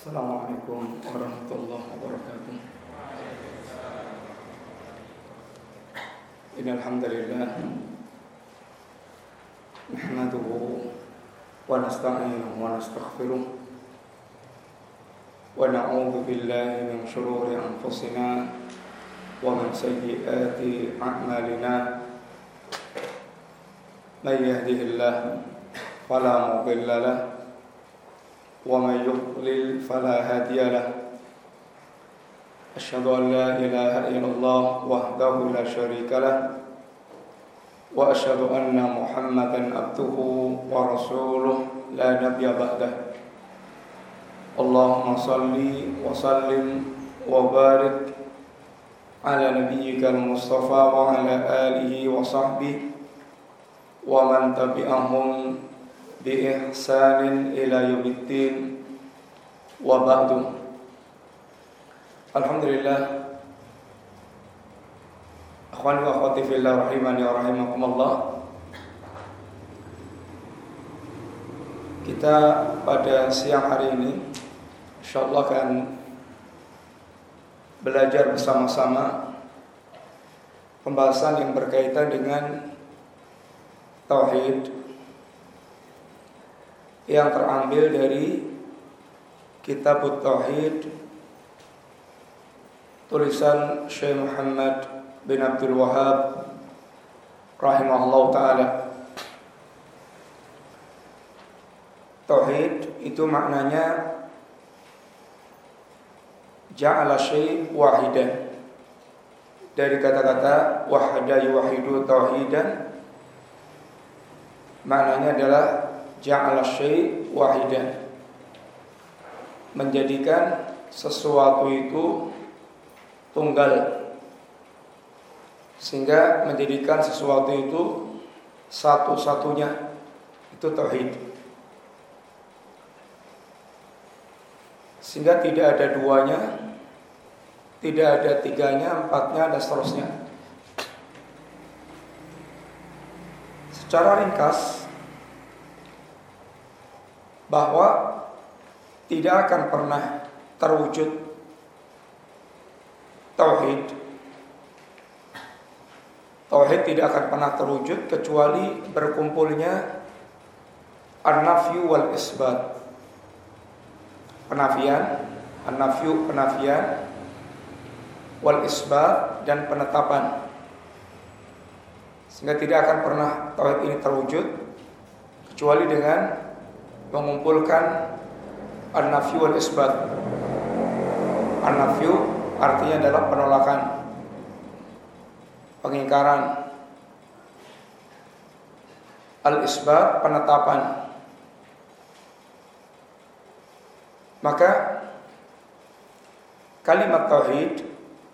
Assalamualaikum warahmatullahi wabarakatuh. Innal hamdalillah nahmaduhu wa nasta'inuhu wa nastaghfiruh wa na'udzu billahi min shururi anfusina wa min sayyiati a'malina. May yahdihillahu fala mudilla lahu ومن يضلل فلا هادي له أشهد أن لا إله إلا الله وحده لا شريك له وأشهد أن محمدا عبده ورسوله لا نبي بعده اللهم صل وسلم وبارك على نبيك المصطفى وعلى آله وصحبه ومن تبعهم بإحسان إلى يوم الدين وبعد. Alhamdulillah, akhwani wa akhwati fillah rahimani wa rahimakumullah. Kita pada siang hari ini insyaallah akan belajar bersama-sama pembahasan yang berkaitan dengan tauhid yang terambil dari Kitab Tauhid tulisan Syekh Muhammad bin Abdul Wahhab rahimahullah ta'ala. Tauhid itu maknanya ja'ala syai' wahidan, dari kata-kata wahada yuwahidu tauhidan, maknanya adalah ja'ala syai' wahidan, menjadikan sesuatu itu tunggal, sehingga menjadikan sesuatu itu satu-satunya, itu tauhid. Sehingga tidak ada duanya, tidak ada tiganya, empatnya, dan seterusnya. Secara ringkas, bahwa tidak akan pernah terwujud tauhid. Tauhid tidak akan pernah terwujud kecuali berkumpulnya an-nafyu wal isbat. Penafian, an-nafyu penafian, wal isbat dan penetapan. Sehingga tidak akan pernah tauhid ini terwujud kecuali dengan mengumpulkan an-nafyu wal isbat. An-nafyu artinya adalah penolakan, pengingkaran. Al-isbat penetapan. Maka kalimat tauhid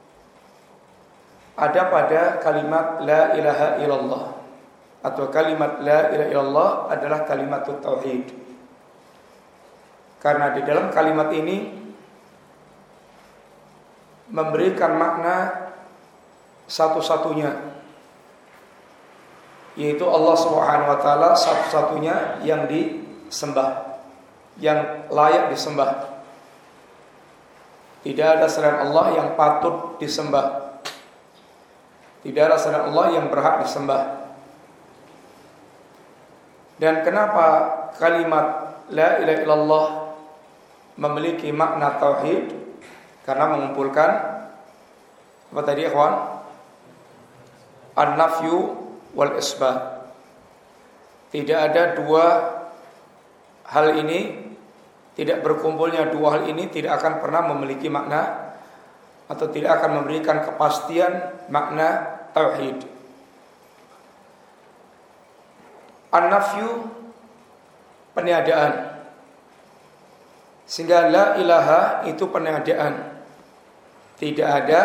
ada pada kalimat la ilaha illallah, atau kalimat la ilaha illallah adalah kalimat tauhid. Karena di dalam kalimat ini memberikan makna satu-satunya, yaitu Allah Subhanahu wa taala satu-satunya yang disembah, yang layak disembah. Tidak ada selain Allah yang patut disembah. Tidak ada selain Allah yang berhak disembah. Dan kenapa kalimat la ilaha illallah memiliki makna tauhid? Karena mengumpulkan apa tadi ikhwan? An-nafyu wal isbat. Tidak ada dua hal ini, tidak berkumpulnya dua hal ini tidak akan pernah memiliki makna, atau tidak akan memberikan kepastian makna tauhid. An-nafyu peniadaan. Sehingga la ilaha itu peniadaan. Tidak ada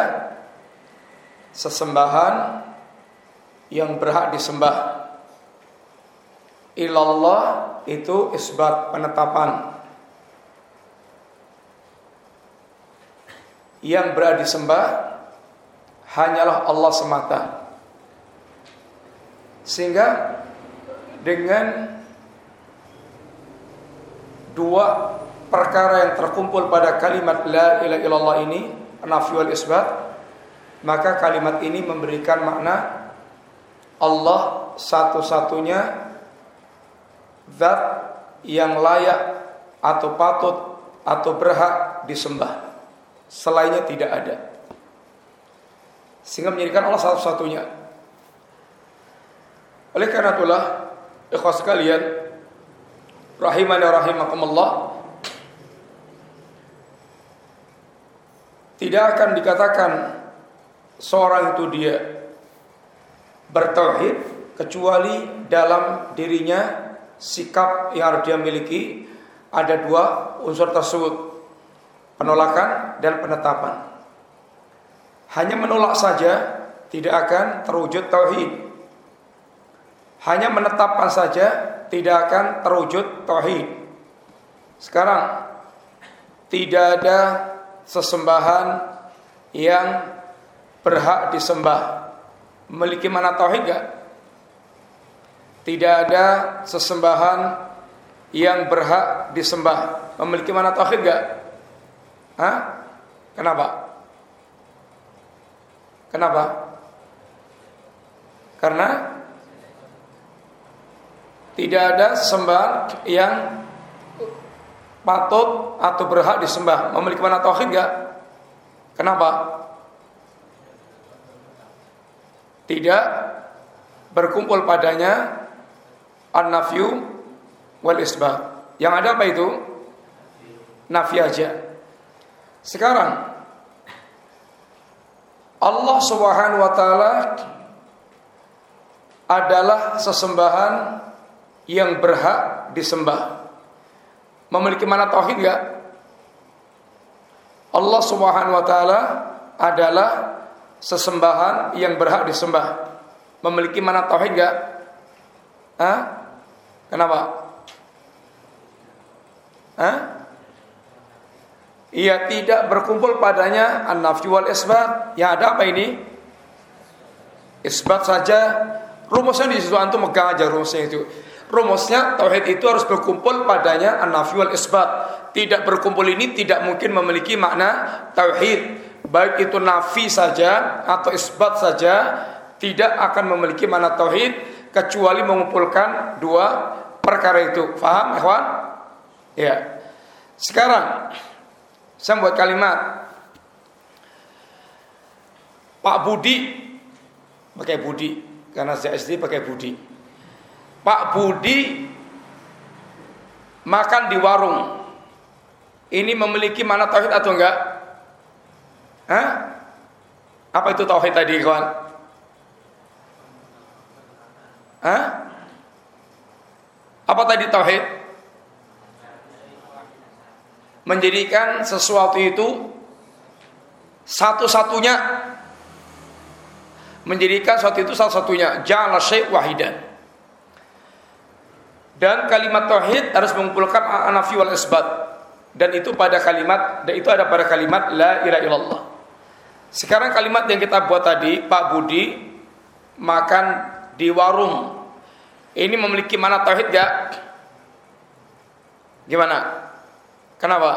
sesembahan yang berhak disembah. Ilallah itu isbat, penetapan. Yang berhak disembah hanyalah Allah semata. Sehingga dengan dua perkara yang terkumpul pada kalimat la ilaha illallah ini, nafi wal isbat, maka kalimat ini memberikan makna Allah satu-satunya zat yang layak atau patut atau berhak disembah, selainnya tidak ada. Sehingga menjadikan Allah satu-satunya. Oleh karena itulah, ikhwah sekalian, rahimani wa rahimakumullah, tidak akan dikatakan seorang itu dia bertauhid kecuali dalam dirinya sikap yang harus dia miliki ada dua unsur tersebut, penolakan dan penetapan. Hanya menolak saja tidak akan terwujud tauhid. Hanya menetapkan saja tidak akan terwujud tauhid. Sekarang tidak ada sesembahan yang berhak disembah, memiliki mana tauhid enggak? Tidak ada sesembahan yang berhak disembah, memiliki mana tauhid enggak? Hah? Kenapa? Kenapa? Karena tidak ada sembahan yang patut atau berhak disembah, memiliki mana tauhid enggak? Kenapa? Tidak berkumpul padanya an-nafyu wal isbat. Yang ada apa itu? Nafi aja. Sekarang Allah Subhanahu wa taala adalah sesembahan yang berhak disembah. Memiliki mana tauhid enggak? Allah Subhanahu wa taala adalah sesembahan yang berhak disembah. Memiliki mana tauhid enggak? Hah? Kenapa? Hah? Ia tidak berkumpul padanya an-nafyu wal isbat. Yang ada apa ini? Isbat saja. Rumusnya di situ, antum megang aja rumusnya itu. Rumusnya tauhid itu harus berkumpul padanya an-nafyu wal isbat. Tidak berkumpul ini tidak mungkin memiliki makna tauhid. Baik itu nafi saja atau isbat saja tidak akan memiliki makna tauhid kecuali mengumpulkan dua perkara itu. Faham, ikhwan? Ya. Sekarang saya buat kalimat Pak Budi, pakai Budi karena saya SD pakai Budi. Pak Budi makan di warung. Ini memiliki makna tauhid atau enggak? Hah? Apa itu tauhid tadi, kawan? Hah? Apa tadi tauhid? Menjadikan sesuatu itu satu-satunya. Menjadikan sesuatu itu satu-satunya. Ja'ala syai' wahidan. Dan kalimat tauhid harus mengumpulkan an-nafi wal isbat. Dan itu pada kalimat, dan itu ada pada kalimat la ilaha illallah. Sekarang kalimat yang kita buat tadi, Pak Budi makan di warung. Ini memiliki makna tauhid enggak? Gimana? Kenapa?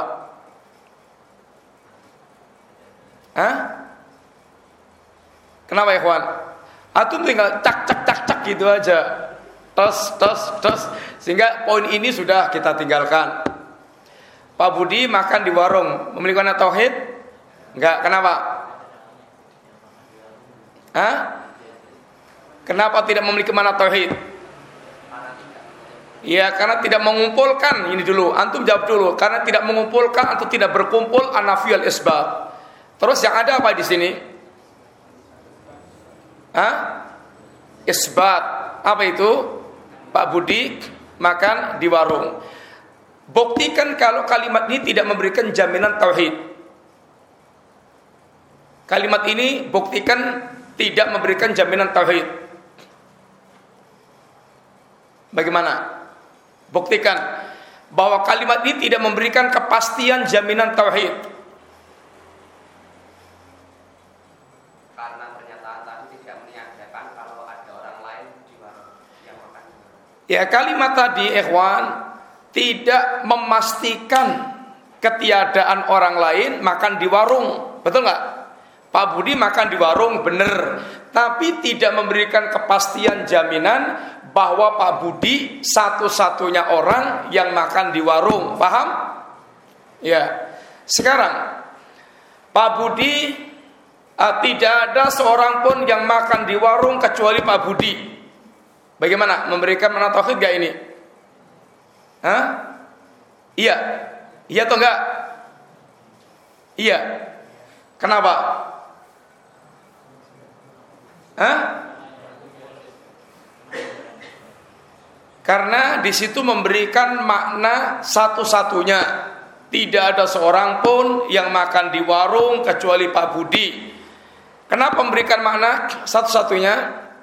Hah? Kenapa ya kawan? Antum tinggal cak gitu aja. Tos. Sehingga poin ini sudah kita tinggalkan. Pak Budi makan di warung, memiliki makna tauhid? Enggak, kenapa? Hah? Kenapa tidak memiliki makna tauhid? Ya, karena tidak mengumpulkan. Ini dulu, antum jawab dulu. Karena tidak mengumpulkan atau tidak berkumpul an-nafi wal isbat. Terus yang ada apa di sini? Hah? Isbat. Apa itu? Pak Budi makan di warung. Buktikan kalau kalimat ini tidak memberikan jaminan tauhid. Kalimat ini buktikan tidak memberikan jaminan tauhid. Bagaimana? Buktikan bahwa kalimat ini tidak memberikan kepastian jaminan tauhid. Karena pernyataan tadi tidak meniadakan kalau ada orang lain di warung yang makan. Ya, kalimat tadi ikhwan tidak memastikan ketiadaan orang lain makan di warung, betul nggak? Pak Budi makan di warung, bener, tapi tidak memberikan kepastian jaminan bahwa Pak Budi satu-satunya orang yang makan di warung, paham? Ya. Sekarang Pak Budi tidak ada seorang pun yang makan di warung kecuali Pak Budi. Bagaimana? Memberikan makna tauhid gak ini? Hah? Iya. Iya atau enggak? Iya. Kenapa? Hah? Karena di situ memberikan makna satu-satunya. Tidak ada seorang pun yang makan di warung kecuali Pak Budi. Kenapa memberikan makna satu-satunya?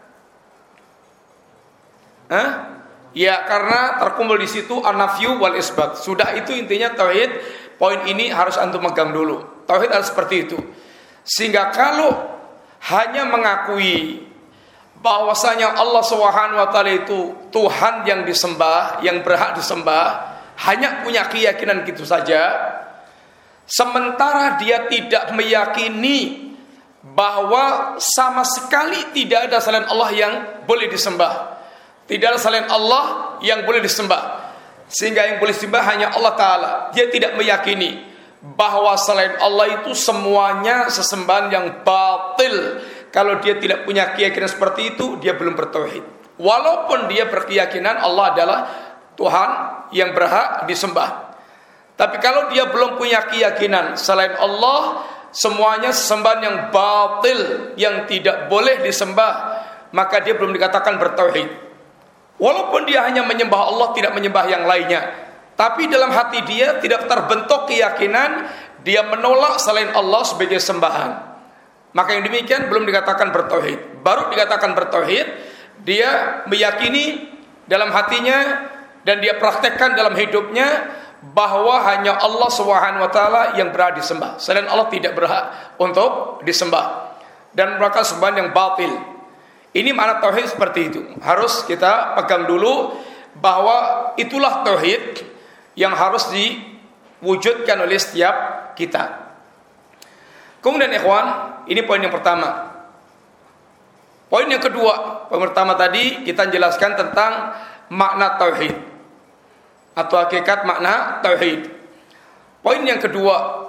Hah? Ya, karena terkumpul di situ an-nafyu wal isbat. Sudah, itu intinya tauhid. Poin ini harus antum megang dulu. Tauhid harus seperti itu. Sehingga kalau hanya mengakui bahwasanya Allah Subhanahu wa taala itu Tuhan yang disembah, yang berhak disembah, hanya punya keyakinan gitu saja, sementara dia tidak meyakini bahwa sama sekali tidak ada selain Allah yang boleh disembah, tidak ada selain Allah yang boleh disembah, sehingga yang boleh disembah hanya Allah Ta'ala. Dia tidak meyakini bahwa selain Allah itu semuanya sesembahan yang batil. Kalau dia tidak punya keyakinan seperti itu, dia belum bertauhid. Walaupun dia berkeyakinan Allah adalah Tuhan yang berhak disembah, tapi kalau dia belum punya keyakinan selain Allah semuanya sesembahan yang batil, yang tidak boleh disembah, maka dia belum dikatakan bertauhid. Walaupun dia hanya menyembah Allah, tidak menyembah yang lainnya, tapi dalam hati dia tidak terbentuk keyakinan, dia menolak selain Allah sebagai sembahan, maka yang demikian belum dikatakan bertauhid. Baru dikatakan bertauhid, dia meyakini dalam hatinya dan dia praktekkan dalam hidupnya bahwa hanya Allah Subhanahu wa taala yang berhak disembah. Selain Allah tidak berhak untuk disembah dan merupakan sembahan yang batil. Ini makna tauhid seperti itu. Harus kita pegang dulu bahwa itulah tauhid yang harus diwujudkan oleh setiap kita. Kemudian ikhwan, ini poin yang pertama. Poin yang kedua, poin pertama tadi kita jelaskan tentang makna tauhid atau hakikat makna tauhid. Poin yang kedua,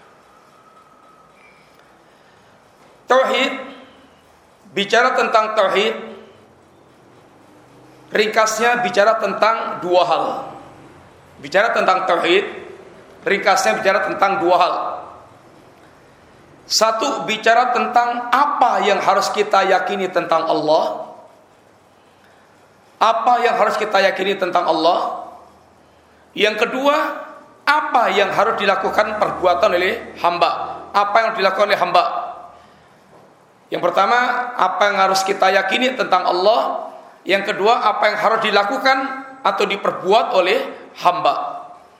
tauhid, bicara tentang tauhid, ringkasnya bicara tentang dua hal. Bicara tentang tauhid, ringkasnya bicara tentang dua hal. Satu, bicara tentang apa yang harus kita yakini tentang Allah. Apa yang harus kita yakini tentang Allah. Yang kedua, apa yang harus dilakukan perbuatan oleh hamba. Apa yang dilakukan oleh hamba. Yang pertama, apa yang harus kita yakini tentang Allah. Yang kedua, apa yang harus dilakukan atau diperbuat oleh hamba.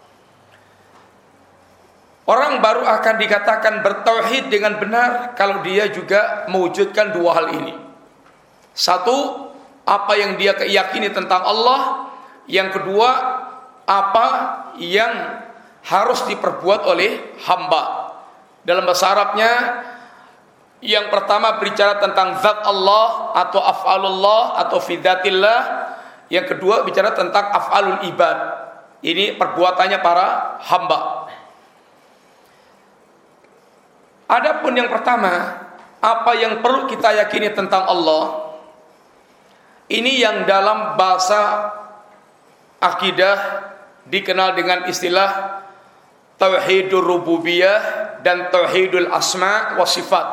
Orang baru akan dikatakan bertauhid dengan benar kalau dia juga mewujudkan dua hal ini. Satu, apa yang dia yakini tentang Allah. Yang kedua, apa yang harus diperbuat oleh hamba. Dalam bahasa Arabnya, yang pertama bicara tentang zat Allah atau af'alullah atau fi dzatillah. Yang kedua bicara tentang af'alul ibad. Ini perbuatannya para hamba. Adapun yang pertama, apa yang perlu kita yakini tentang Allah, ini yang dalam bahasa akidah dikenal dengan istilah tauhidur rububiyah dan tauhidul asma wa sifat.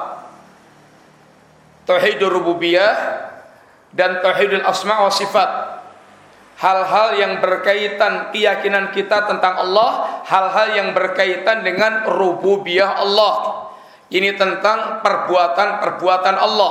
Tauhidur rububiyah dan tauhidul asma wa sifat. Hal-hal yang berkaitan keyakinan kita tentang Allah, hal-hal yang berkaitan dengan rububiyah Allah. Ini tentang perbuatan-perbuatan Allah.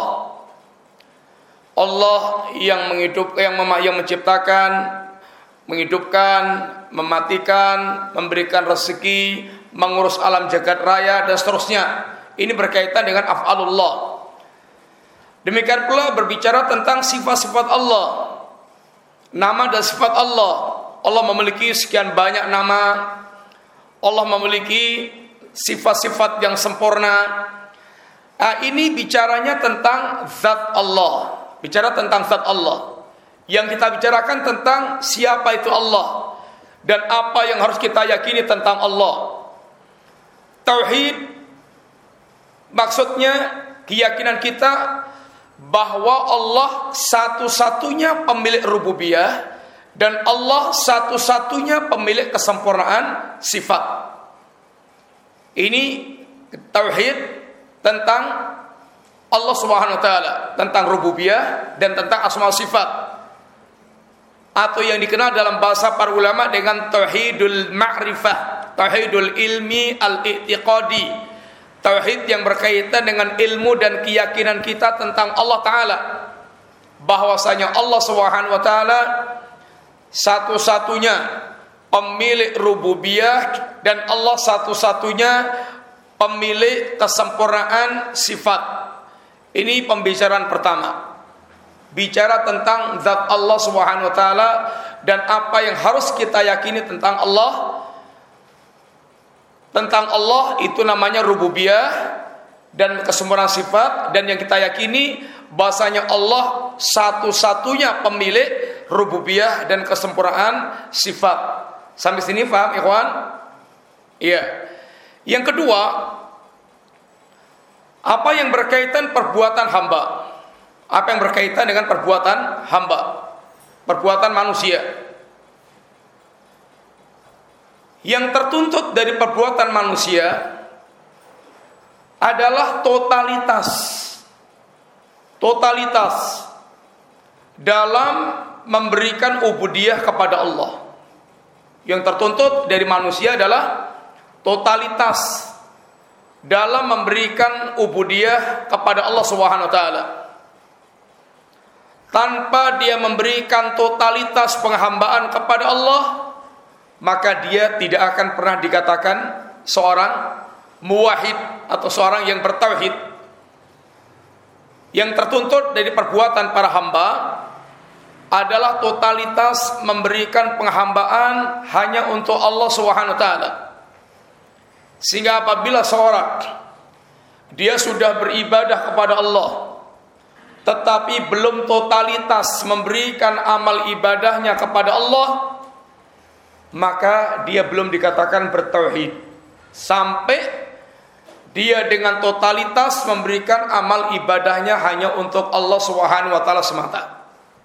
Allah yang yang menciptakan, menghidupkan, mematikan, memberikan rezeki, mengurus alam jagat raya dan seterusnya. Ini berkaitan dengan af'alullah. Demikian pula berbicara tentang sifat-sifat Allah. Nama dan sifat Allah. Allah memiliki sekian banyak nama. Allah memiliki sifat-sifat yang sempurna. Ini bicaranya tentang zat Allah. Bicara tentang zat Allah. Yang kita bicarakan tentang siapa itu Allah dan apa yang harus kita yakini tentang Allah. Tauhid maksudnya keyakinan kita bahwa Allah satu-satunya pemilik rububiyah dan Allah satu-satunya pemilik kesempurnaan sifat. Ini tauhid tentang Allah Subhanahu wa taala, tentang rububiyah dan tentang asma sifat. Atau yang dikenal dalam bahasa para ulama dengan tauhidul ma'rifah, tauhidul ilmi al-i'tiqadi. Tauhid yang berkaitan dengan ilmu dan keyakinan kita tentang Allah taala. Bahwasanya Allah Subhanahu wa taala satu-satunya pemilik rububiyah dan Allah satu-satunya pemilik kesempurnaan sifat. Ini pembicaraan pertama. Bicara tentang zat Allah Subhanahu wa taala dan apa yang harus kita yakini tentang Allah. Tentang Allah itu namanya rububiyah dan kesempurnaan sifat, dan yang kita yakini bahasanya Allah satu-satunya pemilik rububiyah dan kesempurnaan sifat. Sampai sini paham, ikhwan? Iya. Yang kedua, apa yang berkaitan perbuatan hamba? Apa yang berkaitan dengan perbuatan hamba? Perbuatan manusia. Yang tertuntut dari perbuatan manusia adalah totalitas dalam memberikan ubudiyah kepada Allah. Yang tertuntut dari manusia adalah totalitas dalam memberikan ubudiyah kepada Allah Subhanahu wa taala. Tanpa dia memberikan totalitas penghambaan kepada Allah, maka dia tidak akan pernah dikatakan seorang muwahhid atau seorang yang bertauhid. Yang tertuntut dari perbuatan para hamba adalah totalitas memberikan penghambaan hanya untuk Allah Subhanahu wa taala. Sehingga apabila seorang dia sudah beribadah kepada Allah tetapi belum totalitas memberikan amal ibadahnya kepada Allah, maka dia belum dikatakan bertauhid sampai dia dengan totalitas memberikan amal ibadahnya hanya untuk Allah Subhanahu wa taala semata.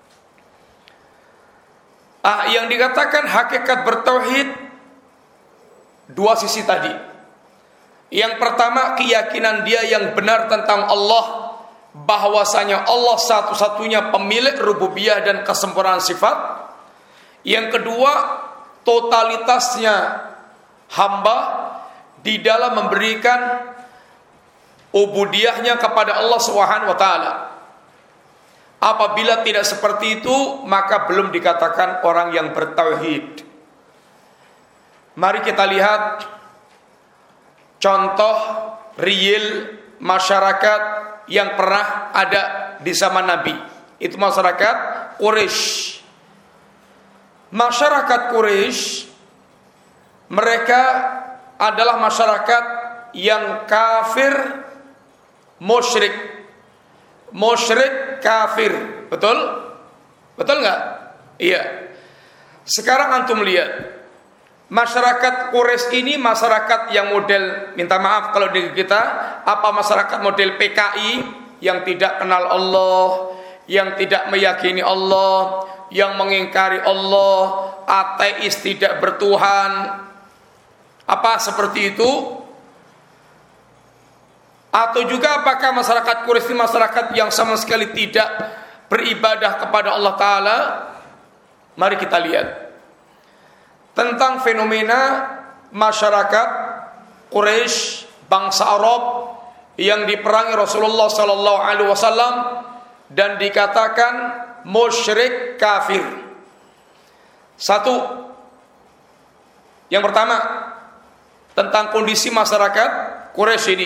Yang dikatakan hakikat bertauhid dua sisi tadi. Yang pertama, keyakinan dia yang benar tentang Allah, bahwasanya Allah satu-satunya pemilik rububiyah dan kesempurnaan sifat. Yang kedua, totalitasnya hamba di dalam memberikan ubudiyahnya kepada Allah Subhanahu wa taala. Apabila tidak seperti itu, maka belum dikatakan orang yang bertauhid. Mari kita lihat contoh real masyarakat yang pernah ada di zaman Nabi. Itu masyarakat Quraisy. Masyarakat Quraisy, mereka adalah masyarakat yang kafir, musyrik kafir, betul? Betul nggak? Iya. Sekarang antum lihat, masyarakat Quraisy ini masyarakat yang model, minta maaf kalau di kita, apa masyarakat model PKI yang tidak kenal Allah, yang tidak meyakini Allah, yang mengingkari Allah, ateis, tidak bertuhan. Apa seperti itu? Atau juga apakah masyarakat Quraisy ini masyarakat yang sama sekali tidak beribadah kepada Allah Ta'ala? Mari kita lihat tentang fenomena masyarakat Quraisy, bangsa Arab yang diperangi Rasulullah sallallahu alaihi wasallam dan dikatakan musyrik kafir. Satu, yang pertama tentang kondisi masyarakat Quraisy ini.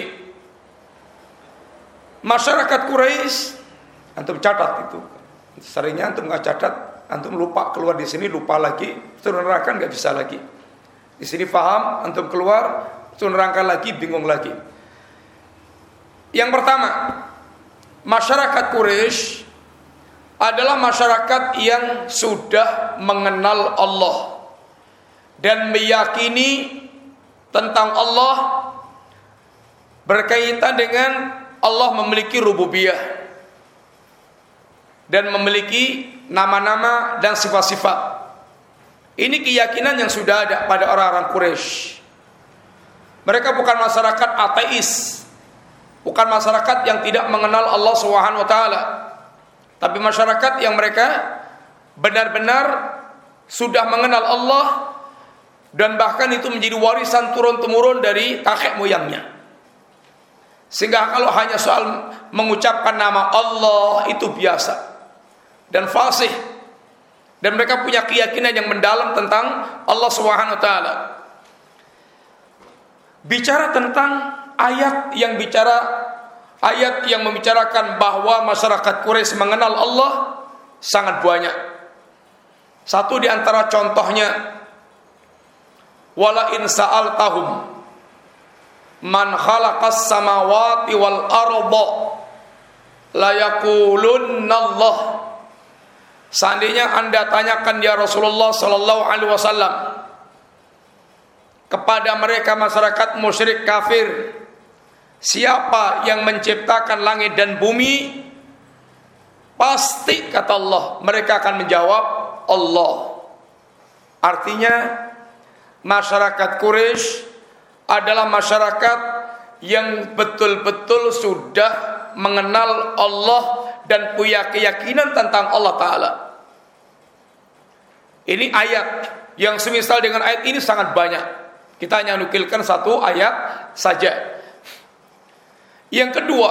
Masyarakat Quraisy, antum catat itu. Seringnya antum nggak catat, antum lupa, keluar di sini lupa lagi, turun neraka nggak bisa lagi. Di sini paham, antum keluar, nerangkan lagi, bingung lagi. Yang pertama, masyarakat Quraisy adalah masyarakat yang sudah mengenal Allah dan meyakini tentang Allah berkaitan dengan Allah memiliki rububiyah dan memiliki nama-nama dan sifat-sifat. Ini keyakinan yang sudah ada pada orang-orang Quraisy. Mereka bukan masyarakat ateis, bukan masyarakat yang tidak mengenal Allah Subhanahu wa taala, tapi masyarakat yang mereka benar-benar sudah mengenal Allah dan bahkan itu menjadi warisan turun-temurun dari kakek moyangnya. Sehingga kalau hanya soal mengucapkan nama Allah itu biasa dan fasih. Dan mereka punya keyakinan yang mendalam tentang Allah Subhanahu wa taala. Bicara tentang ayat yang membicarakan bahwa masyarakat Quraisy mengenal Allah sangat banyak. Satu di antara contohnya, wala in sa'altahum man khalaqas samawati wal arda la yaqulunna Allah. Seandainya Anda tanyakan ya Rasulullah sallallahu alaihi wasallam kepada mereka masyarakat musyrik kafir, siapa yang menciptakan langit dan bumi? Pasti kata Allah, mereka akan menjawab Allah. Artinya masyarakat Quraisy adalah masyarakat yang betul-betul sudah mengenal Allah dan punya keyakinan tentang Allah Ta'ala. Ini ayat yang semisal dengan ayat ini sangat banyak. Kita hanya nukilkan satu ayat saja. Yang kedua,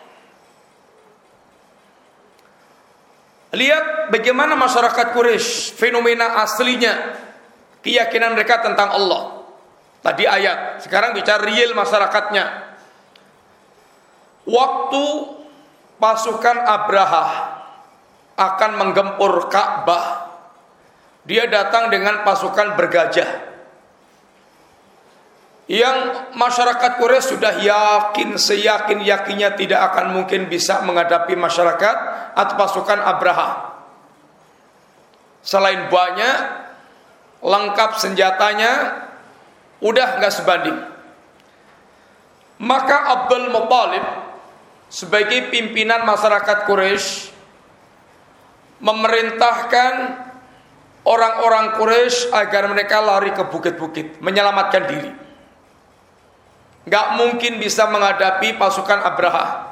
lihat bagaimana masyarakat Quraisy, fenomena aslinya, keyakinan mereka tentang Allah. Tadi ayat, sekarang bicara real masyarakatnya. Waktu pasukan Abraha akan menggempur Ka'bah, dia datang dengan pasukan bergajah. Yang masyarakat Quraisy sudah yakin, seyakin-yakinnya tidak akan mungkin bisa menghadapi masyarakat atau pasukan Abraha. Selain banyak, lengkap senjatanya, udah gak sebanding. Maka Abdul Muttalib sebagai pimpinan masyarakat Quraisy memerintahkan orang-orang Quraisy agar mereka lari ke bukit-bukit, menyelamatkan diri. Gak mungkin bisa menghadapi pasukan Abraha.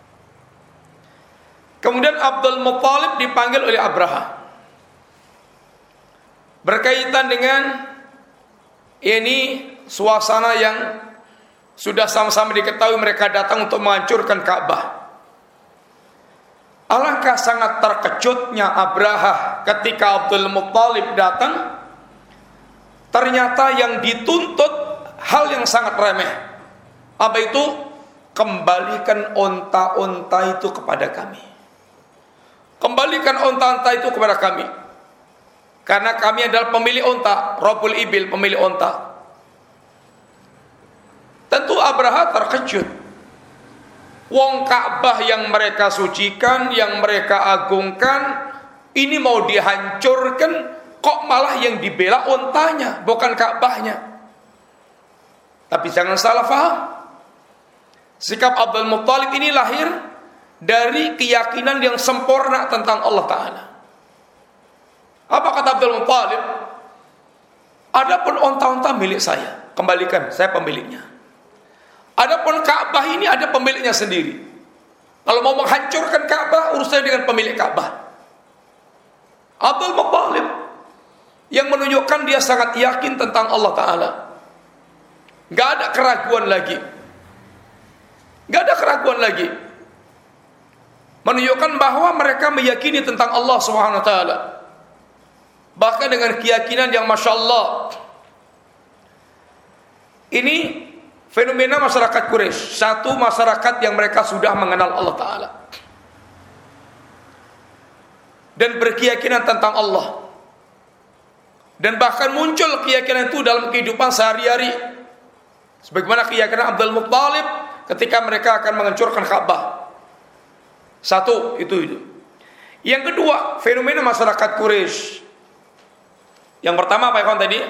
Kemudian Abdul Muttalib dipanggil oleh Abraha berkaitan dengan ini suasana yang sudah sama-sama diketahui mereka datang untuk menghancurkan Ka'bah. Alangkah sangat terkejutnya Abraha ketika Abdul Muttalib datang. Ternyata yang dituntut hal yang sangat remeh. Apa itu? Kembalikan onta-onta itu kepada kami. Kembalikan onta-onta itu kepada kami. Karena kami adalah pemilik onta, Rabbul Ibil, pemilik onta. Tentu Abraha terkejut. Wong Ka'bah yang mereka sucikan, yang mereka agungkan, ini mau dihancurkan, kok malah yang dibela ontanya, bukan Ka'bahnya. Tapi jangan salah faham. Sikap Abdul Muttalib ini lahir dari keyakinan yang sempurna tentang Allah Ta'ala. Apa kata Abdul Muttalib? Adapun onta-onta milik saya, kembalikan, saya pemiliknya. Adapun Ka'bah ini ada pemiliknya sendiri. Kalau mau menghancurkan Ka'bah, urusannya dengan pemilik Ka'bah. Abdul Muttalib yang menunjukkan dia sangat yakin tentang Allah Ta'ala. Gak ada keraguan lagi. Gak ada keraguan lagi. Menunjukkan bahwa mereka meyakini tentang Allah Subhanahu wa taala. Bahkan dengan keyakinan yang Masya Allah. Ini fenomena masyarakat Quraisy, satu masyarakat yang mereka sudah mengenal Allah Ta'ala dan berkeyakinan tentang Allah. Dan bahkan muncul keyakinan itu dalam kehidupan sehari-hari. Sebagaimana keyakinan Abdul Muttalib ketika mereka akan menghancurkan Ka'bah. Satu, itu. Yang kedua, fenomena masyarakat Quraisy. Yang pertama apa ya tadi?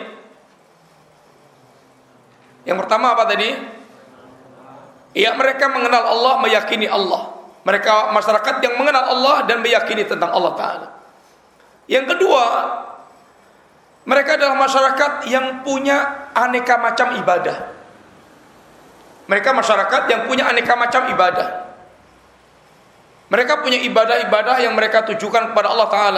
Yang pertama apa tadi? Ya, mereka mengenal Allah, meyakini Allah. Mereka masyarakat yang mengenal Allah dan meyakini tentang Allah Ta'ala. Yang kedua, mereka adalah masyarakat yang punya aneka macam ibadah. Mereka masyarakat yang punya aneka macam ibadah. Mereka punya ibadah-ibadah yang mereka tujukan kepada Allah Ta'ala.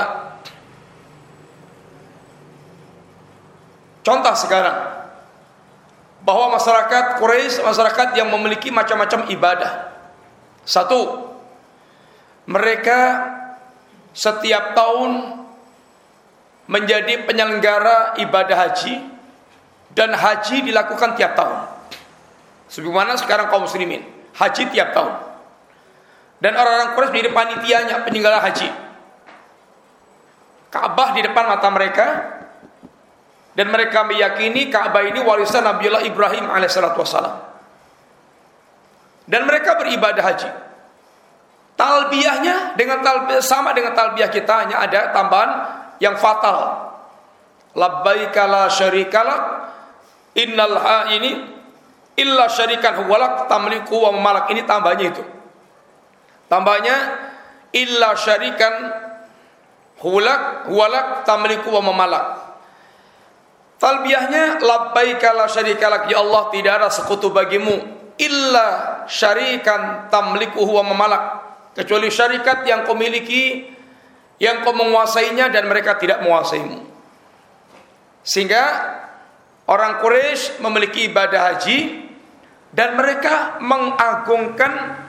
Contoh sekarang, bahwa masyarakat Quraisy masyarakat yang memiliki macam-macam ibadah. Satu, mereka setiap tahun menjadi penyelenggara ibadah haji, dan haji dilakukan tiap tahun. Sebagaimana sekarang kaum muslimin, haji tiap tahun. Dan orang-orang Quraisy menjadi panitianya, penyelenggara haji. Ka'bah di depan mata mereka, dan mereka meyakini Ka'bah ini warisan Nabiullah Ibrahim alaihissalatu wassalam. Dan mereka beribadah haji. Talbiyahnya sama dengan talbiyah kita, hanya ada tambahan yang fatal. Labbaika la syarikalak innal ini illa syarikan huwalak tamliku wa mamalak. Ini tambahnya itu. Tambahnya illa syarikan huwalak tamliku wa mamalak. Talbiyahnya labbaika la syarikalak, ya Allah tidak ada sekutu bagimu, illa syarikan tamlikuhu wa mamalak, kecuali syarikat yang kau miliki, yang kau menguasainya dan mereka tidak menguasaimu. Sehingga orang Quraisy memiliki ibadah haji dan mereka mengagungkan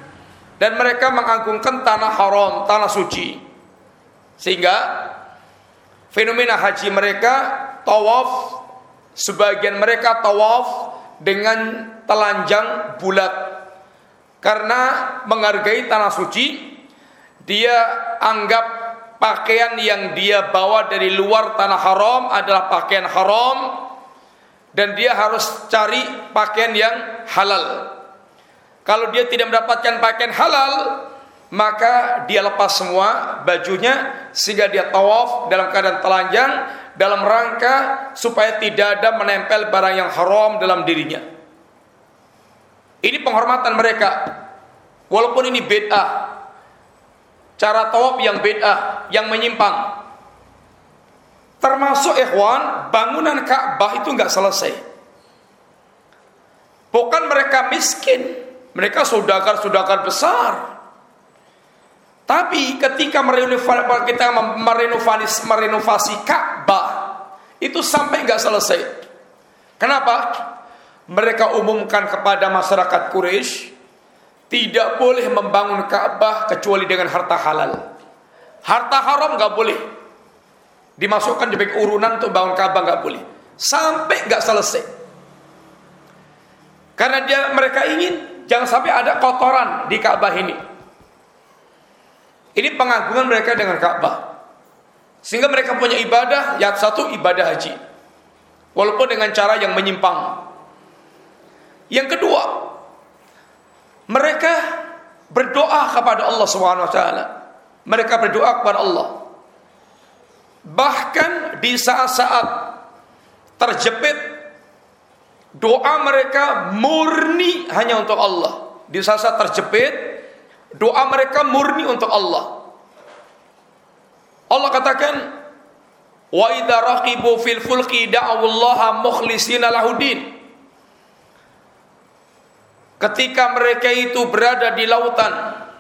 tanah haram, tanah suci. Sehingga fenomena haji mereka tawaf, sebagian mereka tawaf dengan telanjang bulat. Karena menghargai tanah suci, dia anggap pakaian yang dia bawa dari luar tanah haram adalah pakaian haram, dan dia harus cari pakaian yang halal. Kalau dia tidak mendapatkan pakaian halal, maka dia lepas semua bajunya, sehingga dia tawaf dalam keadaan telanjang, dalam rangka supaya tidak ada menempel barang yang haram dalam dirinya. Ini penghormatan mereka, walaupun ini bid'ah, cara tawaf yang bid'ah, yang menyimpang. Termasuk ikhwan, bangunan Ka'bah itu enggak selesai. Bukan mereka miskin, mereka saudagar besar. Tapi ketika merenovasi Ka'bah, itu sampai enggak selesai. Kenapa? Mereka umumkan kepada masyarakat Quraisy, tidak boleh membangun Ka'bah kecuali dengan harta halal. Harta haram enggak boleh dimasukkan di bag urunan untuk bangun Ka'bah, enggak boleh. Sampai enggak selesai. Karena mereka ingin jangan sampai ada kotoran di Ka'bah ini. Ini pengagungan mereka dengan Ka'bah. Sehingga mereka punya ibadah, yang satu ibadah haji, walaupun dengan cara yang menyimpang. Yang kedua, mereka berdoa kepada Allah SWT. Mereka berdoa kepada Allah. Bahkan di saat-saat terjepit, doa mereka murni hanya untuk Allah. Di saat-saat terjepit, doa mereka murni untuk Allah. Allah katakan, wa idza raqibu fil fulki da'awallaha mukhlishina lahudin. Ketika mereka itu berada di lautan,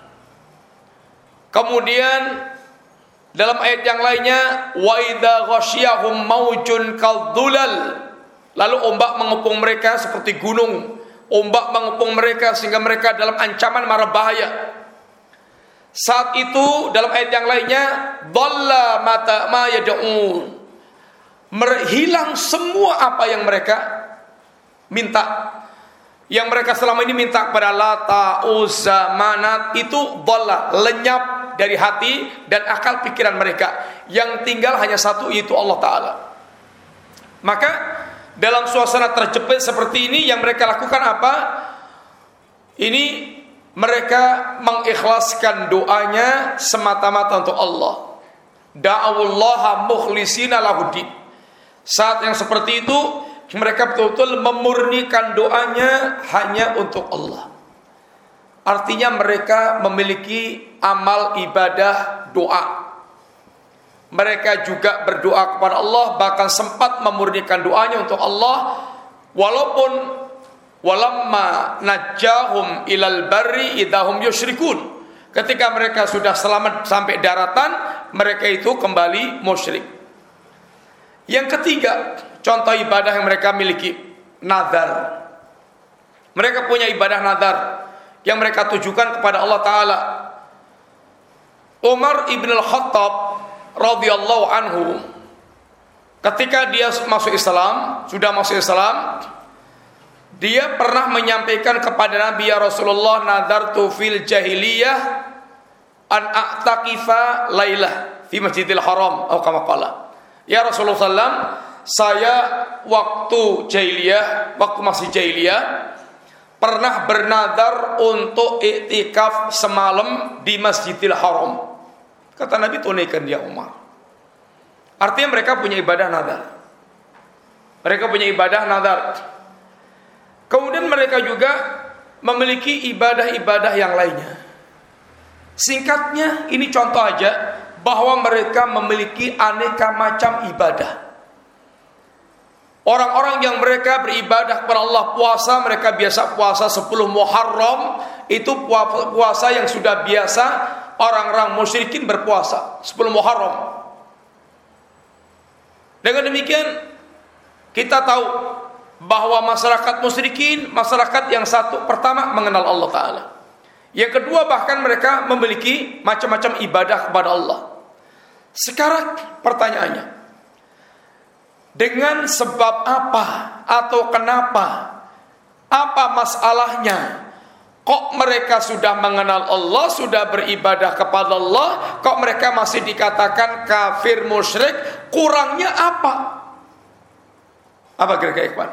kemudian dalam ayat yang lainnya, wa idza ghasyiyahum maujun kadzulal, lalu ombak mengepung mereka seperti gunung, ombak mengepung mereka sehingga mereka dalam ancaman mara bahaya. Saat itu dalam ayat yang lainnya, dhalla mata ma yad'un, hilang semua apa yang mereka minta. Yang mereka selama ini minta kepada Lata, Uzza, Manat, itu dhalla, lenyap dari hati dan akal pikiran mereka. Yang tinggal hanya satu, yaitu Allah Ta'ala. Maka dalam suasana terjepit seperti ini yang mereka lakukan apa? Ini mereka mengikhlaskan doanya semata-mata untuk Allah. Da'awullaha mukhlisina lahuddin. Saat yang seperti itu mereka betul-betul memurnikan doanya hanya untuk Allah. Artinya mereka memiliki amal ibadah doa. Mereka juga berdoa kepada Allah, bahkan sempat memurnikan doanya untuk Allah. Walaupun walamma najjahum ilal barri idahum yusyrikun. Ketika mereka sudah selamat sampai daratan, mereka itu kembali musyrik. Yang ketiga, contoh ibadah yang mereka miliki, nazar. Mereka punya ibadah nazar yang mereka tujukan kepada Allah Ta'ala. Umar ibn al-Khattab radhiyallahu anhu, ketika dia masuk Islam, dia pernah menyampaikan kepada Nabi, ya Rasulullah, nadartu fil jahiliyah an a'taqifa lailah fi Masjidil Haram atau kama qala. Ya Rasulullah sallam, saya waktu masih jahiliyah pernah bernadar untuk iktikaf semalam di Masjidil Haram. Kata Nabi, tunaikan dia Umar. Artinya mereka punya ibadah nadar. Kemudian mereka juga memiliki ibadah-ibadah yang lainnya. Singkatnya, ini contoh aja bahwa mereka memiliki aneka macam ibadah. Orang-orang yang mereka beribadah kepada Allah, puasa, mereka biasa puasa 10 Muharram. Itu puasa yang sudah biasa orang-orang musyrikin berpuasa 10 Muharram. Dengan demikian kita tahu bahwa masyarakat musyrikin, masyarakat yang satu pertama mengenal Allah Ta'ala. Yang kedua, bahkan mereka memiliki macam-macam ibadah kepada Allah. Sekarang pertanyaannya, dengan sebab apa atau kenapa, apa masalahnya, kok mereka sudah mengenal Allah, sudah beribadah kepada Allah, kok mereka masih dikatakan kafir musyrik? Kurangnya apa? Apa kira-kira ikhwan?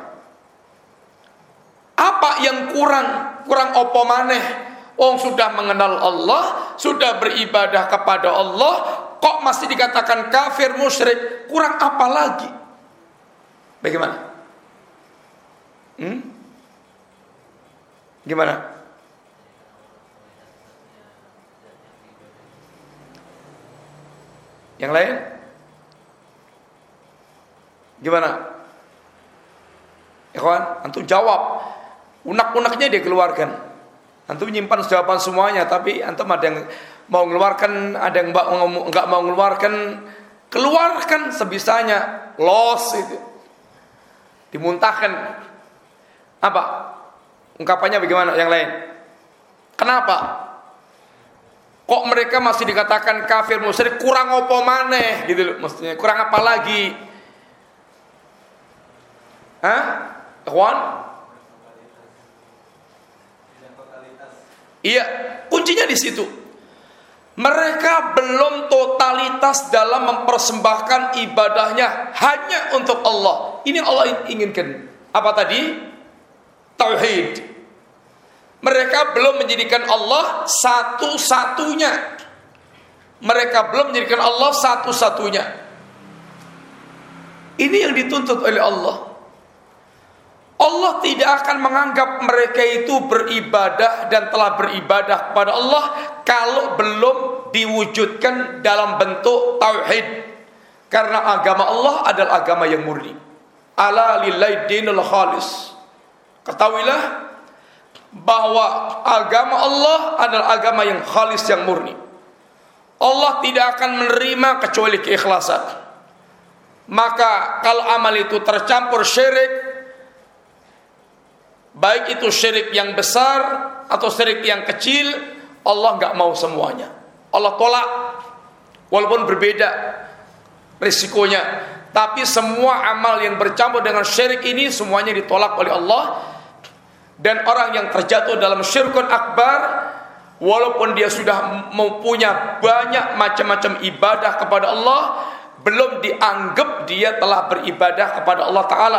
Apa yang kurang? Kurang apa maneh? Sudah mengenal Allah, sudah beribadah kepada Allah, kok masih dikatakan kafir musyrik? Kurang apa lagi? Bagaimana? Gimana? Yang lain? Gimana? Ikhwan, antum jawab. Unak-unaknya dia keluarkan. Antum menyimpan jawaban semuanya, tapi antum ada yang mau mengeluarkan, ada yang enggak mau mengeluarkan. Keluarkan sebisanya. Los itu. Dimuntahkan. Apa? Ungkapannya bagaimana yang lain? Kenapa? Kok mereka masih dikatakan kafir musyrik? Kurang apa maneh gitu loh, maksudnya kurang apa lagi? Ikhwan? Iya, kuncinya di situ. Mereka belum totalitas dalam mempersembahkan ibadahnya hanya untuk Allah. Ini yang Allah inginkan. Apa tadi? Tauhid. Mereka belum menjadikan Allah satu-satunya. Ini yang dituntut oleh Allah. Allah tidak akan menganggap mereka itu beribadah dan telah beribadah kepada Allah kalau belum diwujudkan dalam bentuk tauhid. Karena agama Allah adalah agama yang murni. Ala lillahi dinul khalis. Ketahuilah bahwa agama Allah adalah agama yang khalis, yang murni. Allah tidak akan menerima kecuali keikhlasan. Maka kalau amal itu tercampur syirik, baik itu syirik yang besar atau syirik yang kecil, Allah enggak mau semuanya. Allah tolak, walaupun berbeda risikonya. Tapi semua amal yang bercampur dengan syirik ini semuanya ditolak oleh Allah. Dan orang yang terjatuh dalam syirkun akbar, walaupun dia sudah mempunyai banyak macam-macam ibadah kepada Allah, belum dianggap dia telah beribadah kepada Allah Ta'ala.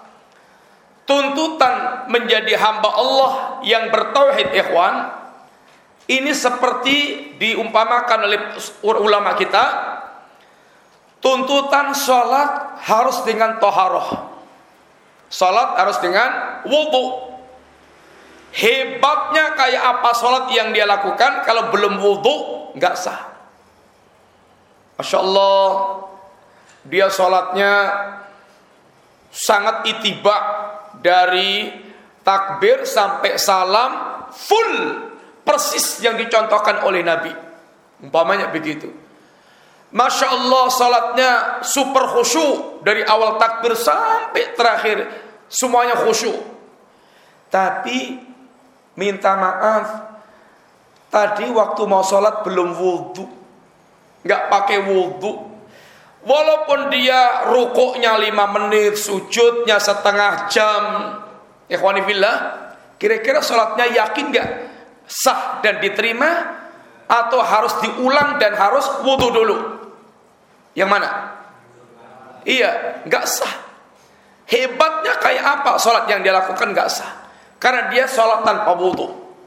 Tuntutan menjadi hamba Allah yang bertauhid, ikhwan, ini seperti diumpamakan oleh ulama kita, tuntutan sholat harus dengan toharoh, sholat harus dengan wudu. Hebatnya kayak apa sholat yang dia lakukan, kalau belum wudu nggak sah. Masya Allah, dia sholatnya sangat itibak, dari takbir sampai salam full persis yang dicontohkan oleh Nabi, umpamanya begitu. Masya Allah, salatnya super khusyuk dari awal takbir sampai terakhir, semuanya khusyuk. Tapi minta maaf, tadi waktu mau salat belum wudu, nggak pakai wudu. Walaupun dia rukuknya 5 menit, sujudnya setengah jam, ikhwani fillah, kira-kira sholatnya yakin gak sah dan diterima, atau harus diulang dan harus wudu dulu? Yang mana? Iya, gak sah. Hebatnya kayak apa sholat yang dia lakukan gak sah, karena dia sholat tanpa wudu.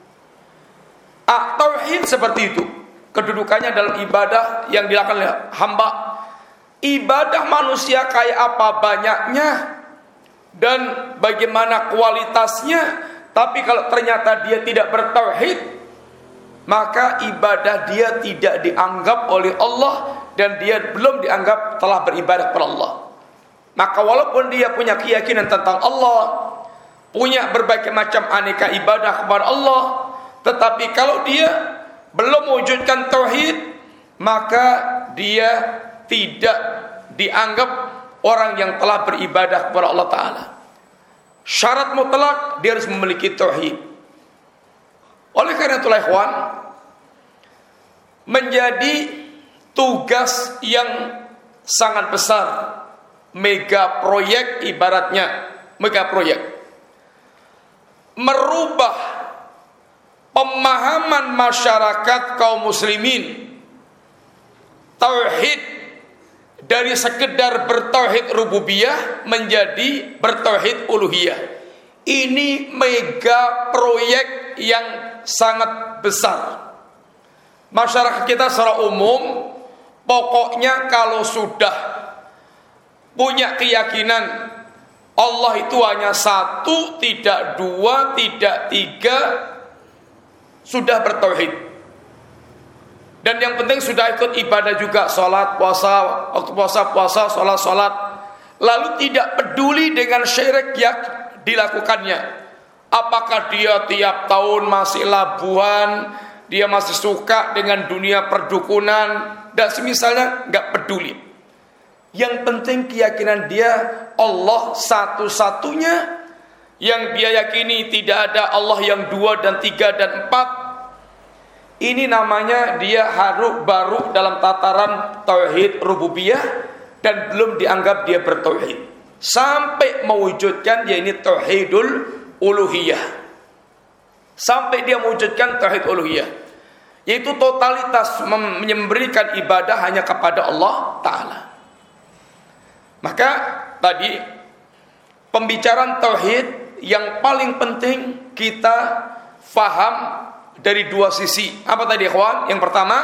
Tauhid seperti itu kedudukannya dalam ibadah yang dilakukan oleh hamba. Ibadah manusia kayak apa banyaknya dan bagaimana kualitasnya, tapi kalau ternyata dia tidak bertauhid, maka ibadah dia tidak dianggap oleh Allah dan dia belum dianggap telah beribadah kepada Allah. Maka walaupun dia punya keyakinan tentang Allah, punya berbagai macam aneka ibadah kepada Allah, tetapi kalau dia belum mewujudkan tauhid, maka dia tidak dianggap orang yang telah beribadah kepada Allah Ta'ala. Syarat mutlak dia harus memiliki tauhid. Oleh karena itulah ikhwan, menjadi tugas yang sangat besar, mega proyek, ibaratnya mega proyek, merubah pemahaman masyarakat kaum muslimin tauhid dari sekedar bertauhid rububiyah menjadi bertauhid uluhiyah. Ini mega proyek yang sangat besar. Masyarakat kita secara umum, pokoknya kalau sudah punya keyakinan Allah itu hanya satu, tidak dua, tidak tiga, sudah bertauhid. Dan yang penting sudah ikut ibadah juga, sholat, puasa, waktu puasa, sholat. Lalu tidak peduli dengan syirik yang dilakukannya. Apakah dia tiap tahun masih labuhan, dia masih suka dengan dunia perdukunan, dan semisalnya, nggak peduli. Yang penting keyakinan dia Allah satu-satunya, yang dia yakini tidak ada Allah yang 2 dan 3 dan 4. Ini namanya dia baru dalam tataran tauhid rububiyah dan belum dianggap dia bertauhid. Sampai mewujudkan dia ini tauhidul uluhiyah. Sampai dia mewujudkan tauhid uluhiyah, yaitu totalitas memberikan ibadah hanya kepada Allah Ta'ala. Maka tadi pembicaraan tauhid yang paling penting kita faham dari 2 sisi. Apa tadi ikhwan? Yang pertama,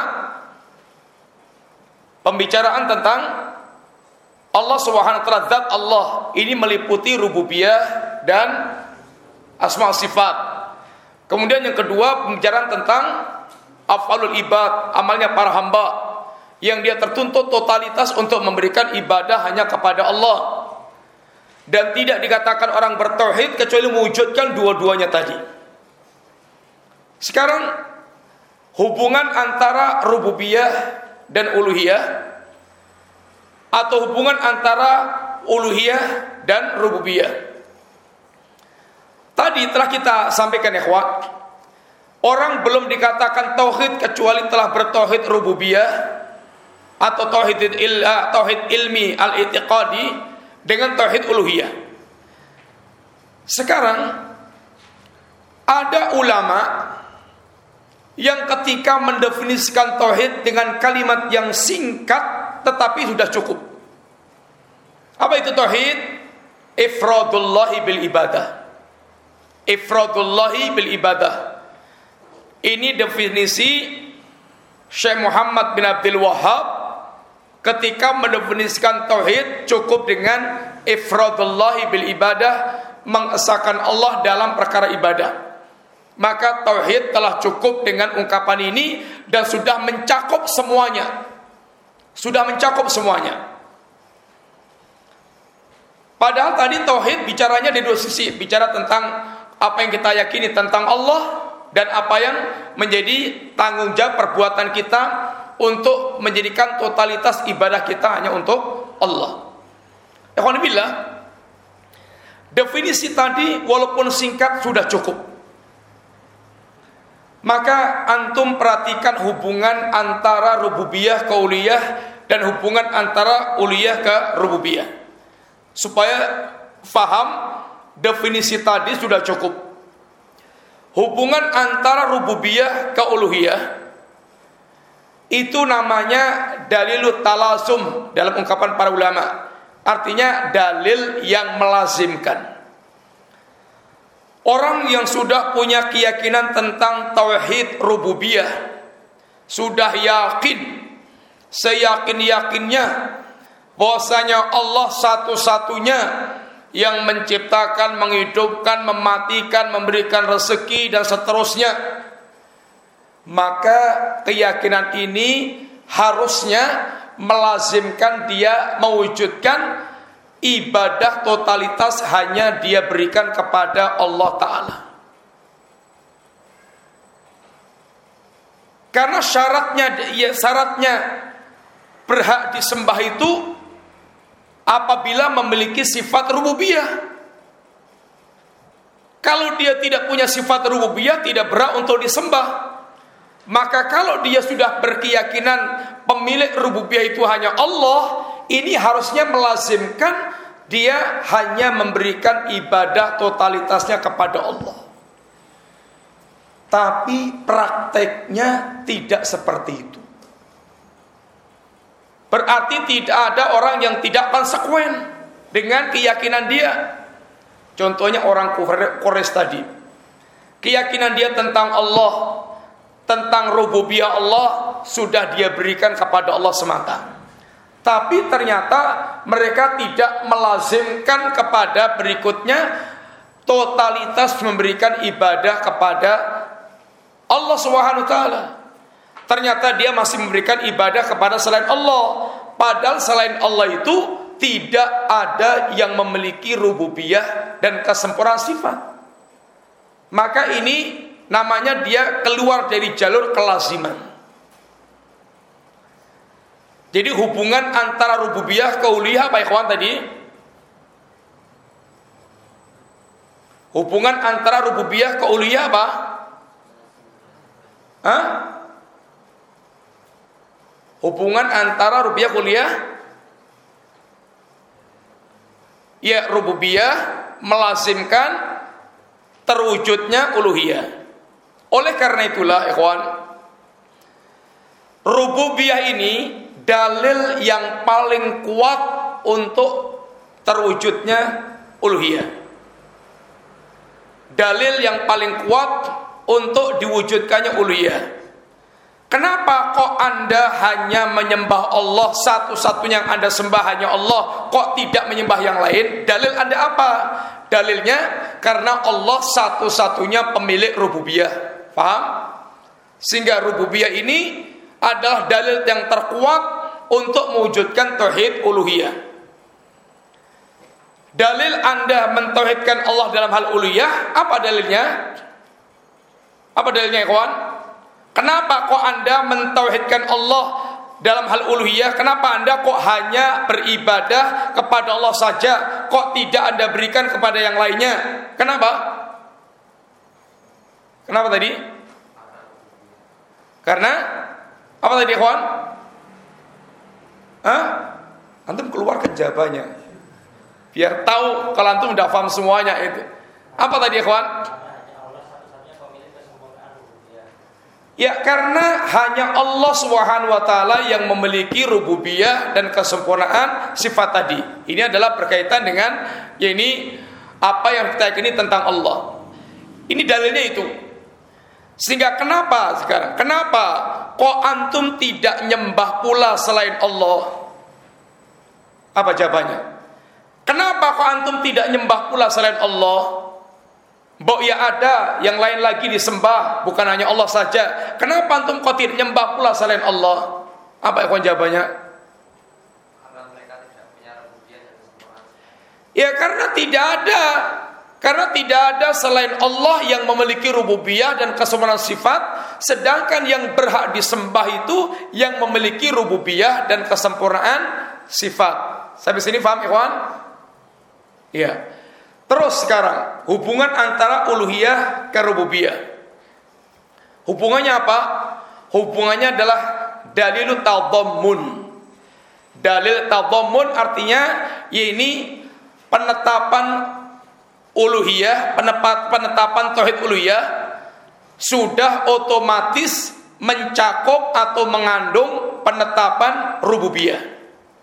pembicaraan tentang Allah Subhanahu wa taala, zat Allah. Ini meliputi rububiyah dan asma sifat. Kemudian yang kedua, pembicaraan tentang af'alul ibad, amalnya para hamba, yang dia tertuntut totalitas untuk memberikan ibadah hanya kepada Allah. Dan tidak dikatakan orang bertauhid kecuali mewujudkan dua-duanya tadi. Sekarang hubungan antara rububiyah dan uluhiyah, atau hubungan antara uluhiyah dan rububiyah. Tadi telah kita sampaikan ikhwan, orang belum dikatakan tauhid kecuali telah bertauhid rububiyah atau tauhid ilmi al-i'tiqadi dengan tauhid uluhiyah. Sekarang ada ulama yang ketika mendefinisikan tauhid dengan kalimat yang singkat tetapi sudah cukup. Apa itu tauhid? Ifradullahi bil ibadah. Ifradullahi bil ibadah. Ini definisi Syekh Muhammad bin Abdul Wahhab ketika mendefinisikan tauhid cukup dengan ifradullahi bil ibadah, mengesahkan Allah dalam perkara ibadah. Maka tauhid telah cukup dengan ungkapan ini dan sudah mencakup semuanya. Sudah mencakup semuanya. Padahal tadi tauhid bicaranya di dua sisi, bicara tentang apa yang kita yakini tentang Allah dan apa yang menjadi tanggung jawab perbuatan kita untuk menjadikan totalitas ibadah kita hanya untuk Allah. Ikhwan billah, definisi tadi walaupun singkat sudah cukup. Maka antum perhatikan hubungan antara rububiyah ke uluhiyah dan hubungan antara uluhiyah ke rububiyah. Supaya faham definisi tadi sudah cukup. Hubungan antara rububiyah ke uluhiyah itu namanya dalilut talasum dalam ungkapan para ulama. Artinya dalil yang melazimkan. Orang yang sudah punya keyakinan tentang tauhid rububiyah, sudah yakin, seyakin-yakinnya bahwasanya Allah satu-satunya yang menciptakan, menghidupkan, mematikan, memberikan rezeki dan seterusnya, maka keyakinan ini harusnya melazimkan dia mewujudkan ibadah totalitas hanya dia berikan kepada Allah Ta'ala. Karena syaratnya berhak disembah itu apabila memiliki sifat rububiyah. Kalau dia tidak punya sifat rububiyah, tidak berhak untuk disembah. Maka kalau dia sudah berkeyakinan pemilik rububiyah itu hanya Allah, ini harusnya melazimkan dia hanya memberikan ibadah totalitasnya kepada Allah. Tapi prakteknya tidak seperti itu. Berarti tidak ada orang yang tidak konsekuen dengan keyakinan dia. Contohnya orang Quraisy tadi. Keyakinan dia tentang Allah, tentang rububiyah Allah sudah dia berikan kepada Allah semata. Tapi ternyata mereka tidak melazimkan kepada berikutnya totalitas memberikan ibadah kepada Allah Subhanahu wa taala. Ternyata dia masih memberikan ibadah kepada selain Allah. Padahal selain Allah itu tidak ada yang memiliki rububiyah dan kesempurnaan sifat. Maka ini namanya dia keluar dari jalur kelaziman. Jadi hubungan antara rububiyah ke uluhiyah apa ikhwan tadi? Hubungan antara rububiyah ke uluhiyah apa? Hah? Hubungan antara rububiyah ke uluhiyah? Ya, rububiyah melazimkan terwujudnya uluhiyah. Oleh karena itulah ikhwan, rububiyah ini dalil yang paling kuat untuk terwujudnya uluhiyah. Dalil yang paling kuat untuk diwujudkannya uluhiyah. Kenapa kok Anda hanya menyembah Allah, satu-satunya yang Anda sembah hanya Allah, kok tidak menyembah yang lain? Dalil Anda apa? Dalilnya karena Allah satu-satunya pemilik rububiyah. Paham? Sehingga rububiyah ini adalah dalil yang terkuat untuk mewujudkan tauhid uluhiyah. Dalil Anda mentauhidkan Allah dalam hal uluhiyah, apa dalilnya? Apa dalilnya, ikhwan? Kenapa kok Anda mentauhidkan Allah dalam hal uluhiyah? Kenapa Anda kok hanya beribadah kepada Allah saja? Kok tidak Anda berikan kepada yang lainnya? Kenapa? Kenapa tadi? Karena apa tadi, ikhwan? Hah? Antum keluar ke jawabannya. Biar tahu kalau antum udah paham semuanya itu. Apa tadi, ikhwan? Ya, karena hanya Allah Subhanahu wa taala yang memiliki rububiyah dan kesempurnaan sifat tadi. Ini adalah berkaitan dengan ini apa yang kita yakini tentang Allah. Ini dalilnya itu. Sehingga kenapa sekarang? Kenapa kok antum tidak nyembah pula selain Allah? Apa jawabannya? Kenapa kok antum tidak nyembah pula selain Allah? Mbok ya ada yang lain lagi disembah, bukan hanya Allah saja. Kenapa antum kok tidak nyembah pula selain Allah? Apa jawabannya? Karena mereka tidak punya rububiyah dan kesempurnaan. Ya karena tidak ada selain Allah yang memiliki rububiyah dan kesempurnaan sifat, sedangkan yang berhak disembah itu yang memiliki rububiyah dan kesempurnaan sifat. Sampai sini paham, ikhwan? Iya. Terus sekarang hubungan antara uluhiyah ke rububiyah. Hubungannya apa? Hubungannya adalah dalil tadammun. Dalil tadammun artinya ini penetapan uluhiyah, penetapan tauhid uluhiyah sudah otomatis mencakup atau mengandung penetapan rububiyah.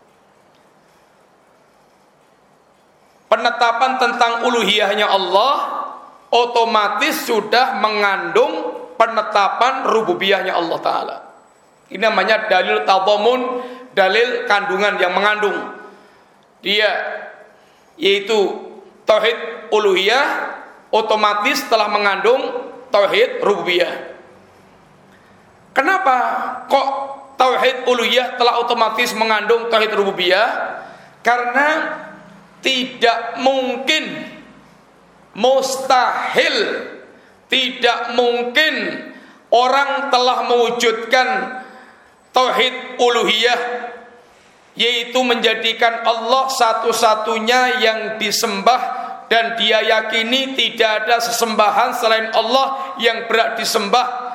Penetapan tentang uluhiyahnya Allah otomatis sudah mengandung penetapan rububiyahnya Allah Ta'ala. Ini namanya dalil tadhamun, dalil kandungan yang mengandung. Dia yaitu tauhid uluhiyah otomatis telah mengandung tauhid rububiyah. Kenapa kok tauhid uluhiyah telah otomatis mengandung tauhid rububiyah? Karena tidak mungkin, mustahil, tidak mungkin orang telah mewujudkan tauhid uluhiyah, yaitu menjadikan Allah satu-satunya yang disembah dan dia yakini tidak ada sesembahan selain Allah yang berhak disembah,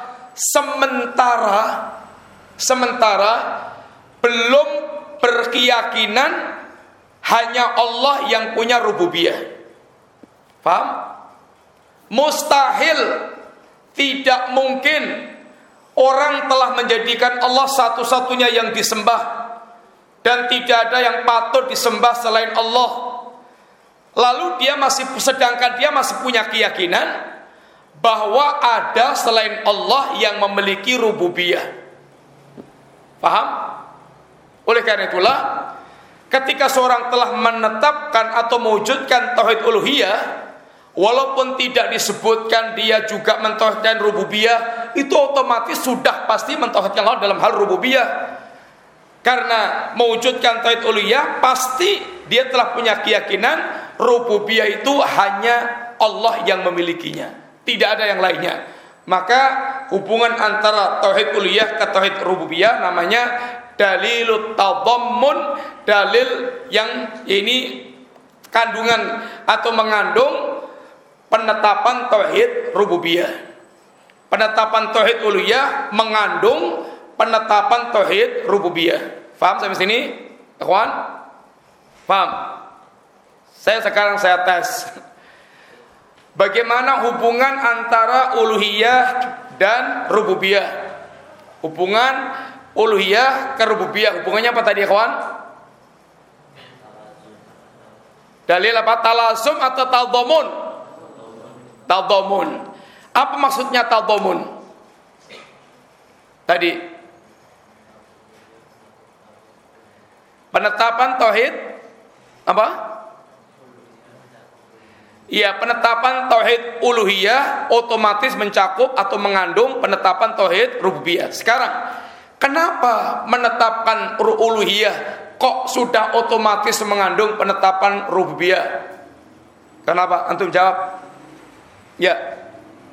sementara belum berkeyakinan hanya Allah yang punya rububiyah. Paham? Mustahil, tidak mungkin orang telah menjadikan Allah satu-satunya yang disembah dan tidak ada yang patut disembah selain Allah. Lalu sedangkan dia masih punya keyakinan bahwa ada selain Allah yang memiliki rububiyah. Paham? Oleh karena itulah ketika seorang telah menetapkan atau mewujudkan tauhid uluhiyah, walaupun tidak disebutkan dia juga mentauhidkan rububiyah, itu otomatis sudah pasti mentauhidkan Allah dalam hal rububiyah. Karena mewujudkan tauhid uluhiyah, pasti dia telah punya keyakinan rububiyah itu hanya Allah yang memilikinya, tidak ada yang lainnya. Maka hubungan antara tauhid uluhiyah ke tauhid rububiyah namanya dalilut tadammun, dalil yang ini kandungan atau mengandung penetapan tauhid rububiyah. Penetapan tauhid uluhiyah mengandung penetapan tauhid rububiyah. Paham sampai sini, ikhwan? Paham? Saya tes. Bagaimana hubungan antara uluhiyah dan rububiyah? Hubungan uluhiyah ke rububiyah, hubungannya apa tadi, kawan? Dalil apa? Talazum atau tadhamun? Tadhamun. Apa maksudnya tadhamun? Tadi penetapan tauhid apa? Iya, penetapan tauhid uluhiyah otomatis mencakup atau mengandung penetapan tauhid rububiyah. Sekarang, kenapa menetapkan uluhiyah kok sudah otomatis mengandung penetapan rububiyah? Kenapa? Antum jawab. Ya.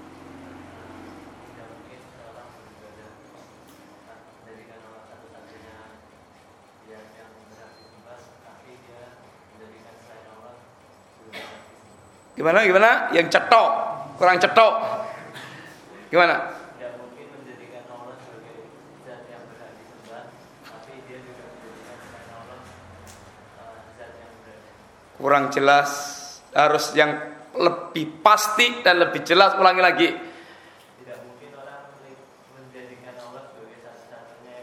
Gimana? Yang cetok, kurang cetok. Gimana? Tidak mungkin menjadikan Allah sebagai zat yang berhak disembah, tapi dia juga menjadikan selain Allah zat yang berhak. Kurang jelas. Harus yang lebih pasti dan lebih jelas. Ulangi lagi. Tidak mungkin orang menjadikan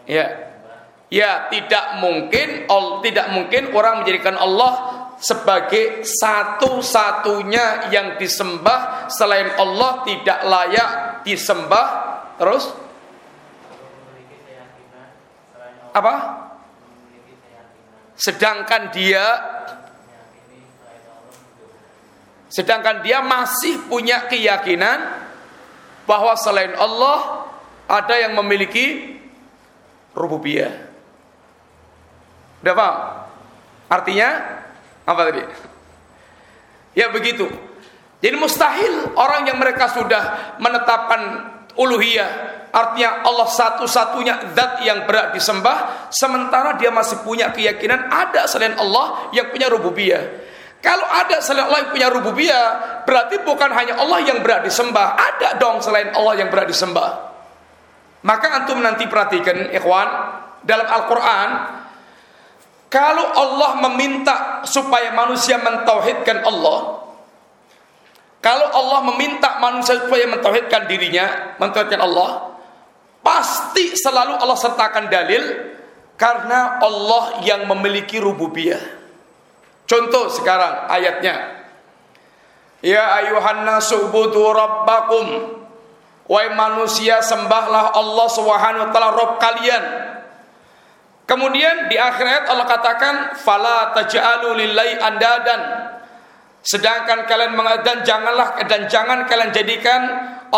yang Ya, tidak mungkin orang menjadikan Allah sebagai satu-satunya yang disembah. Selain Allah tidak layak disembah. Terus memiliki keyakinan selain Allah, apa? memiliki keyakinan Sedangkan meyakini selain Allah juga benar. sedangkan dia masih punya keyakinan bahwa selain Allah ada yang memiliki rububiyah. Udah paham? Artinya apa tadi? Ya begitu. Jadi mustahil orang yang mereka sudah menetapkan uluhiyah, artinya Allah satu-satunya zat yang berhak disembah, sementara dia masih punya keyakinan ada selain Allah yang punya rububiyah. Kalau ada selain Allah yang punya rububiyah, berarti bukan hanya Allah yang berhak disembah, ada dong selain Allah yang berhak disembah. Maka antum nanti perhatikan ikhwan, dalam Al-Quran, kalau Allah meminta supaya manusia mentauhidkan Allah, kalau Allah meminta manusia supaya mentauhidkan dirinya, mentauhidkan Allah, pasti selalu Allah sertakan dalil, karena Allah yang memiliki rububiyah. Contoh sekarang ayatnya, ya ayuhan nasu ubudu rabbakum, wahai manusia sembahlah Allah Subhanahu wa taala Rabb kalian. Kemudian di akhir ayat Allah katakan fala taj'alu lillahi andadan, sedangkan kalian jangan kalian jadikan